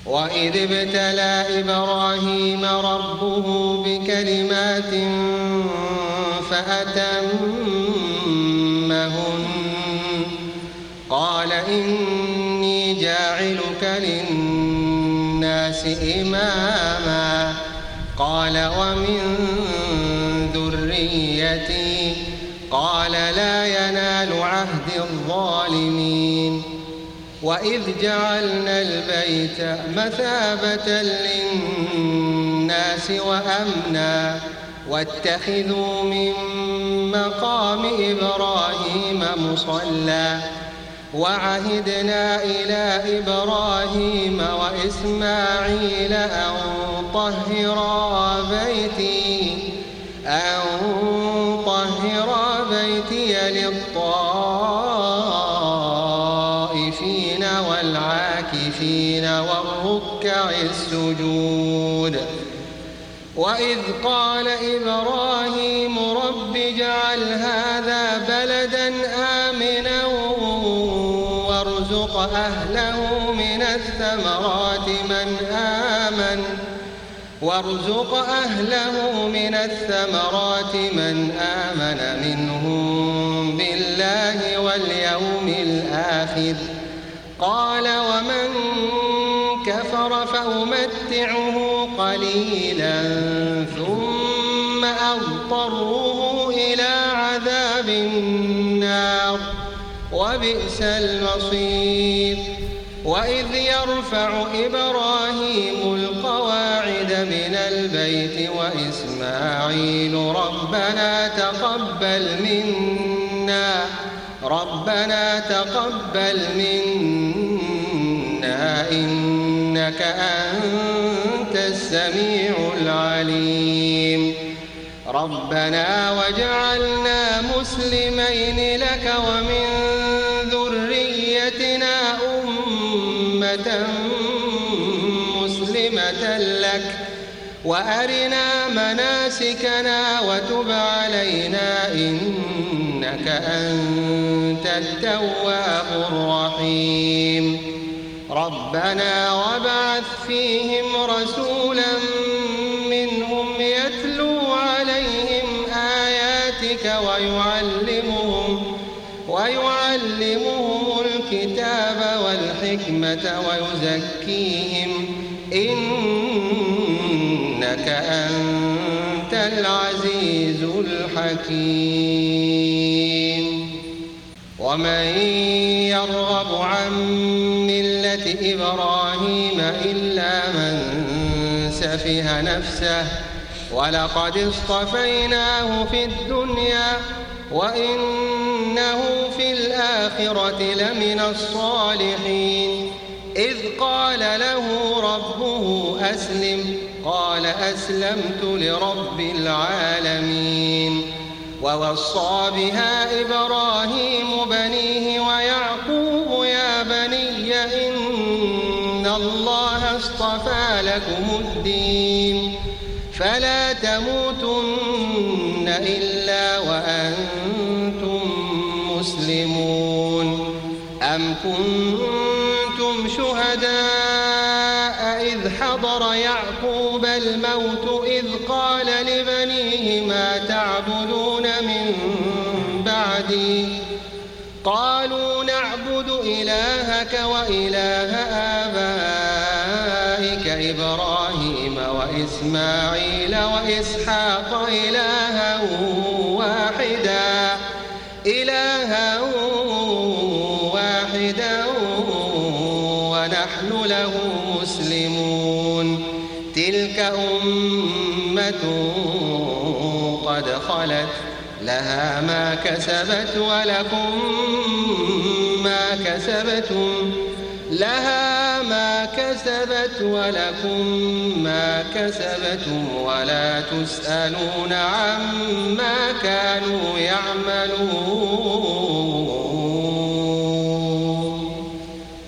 وإذ ابتلى إبراهيم ربه بكلمات فأتمهن قال إني جاعلك للناس إماما قال ومن ذريتي قال لا ينال عهد الظالمين وإذ جعلنا البيت مثابة للناس وأمنا واتخذوا من مقام إبراهيم مصلى وعهدنا إلى إبراهيم وإسماعيل أن طهرا بيتي للطائفين والعاكفين والركع السجود وإذ قال إبراهيم رب اجعل هذا بلدا آمنا وارزق أهله من الثمرات من آمن منهم بالله واليوم الآخر قال ومن كفر فأمتعه قليلا ثم أضطره إلى عذاب النار وبئس المصير وإذ يرفع إبراهيم القواعد من البيت وإسماعيل ربنا تقبل منا إنك أنت السميع العليم ربنا واجعلنا مسلمين لك ومن ذريتنا أمة مسلمة لك وأرنا مناسكنا وتب علينا إنك أنت التواب الرحيم ربنا وابعث فيهم رسولا منهم يتلو عليهم آياتك ويعلمهم الكتاب والحكمة ويزكيهم إنك أنت العزيز الحكيم ومن يرغب عن ملة إبراهيم إلا من سفه نفسه ولقد اصطفيناه في الدنيا وإنه في الآخرة لمن الصالحين إذ قال له ربه أسلم قال أسلمت لرب العالمين ووصى بها إبراهيم بنيه ويعقوب يا بني إن الله اصطفى لكم الدين فلا تموتن إلا وأنتم مسلمون أم كنتم شهداء إذ حضر يعقوب الموت إذ قال لبنيه ما تعبدون من بعدي قالوا نعبد إلهك وإله آبائك إبراهيم وإسماعيل وإسحاق إلها واحدا ونحن له مسلمون تلك أمة قد خلت لها ما كسبت ولكم ما كسبتم ولا تسألون عما كانوا يعملون.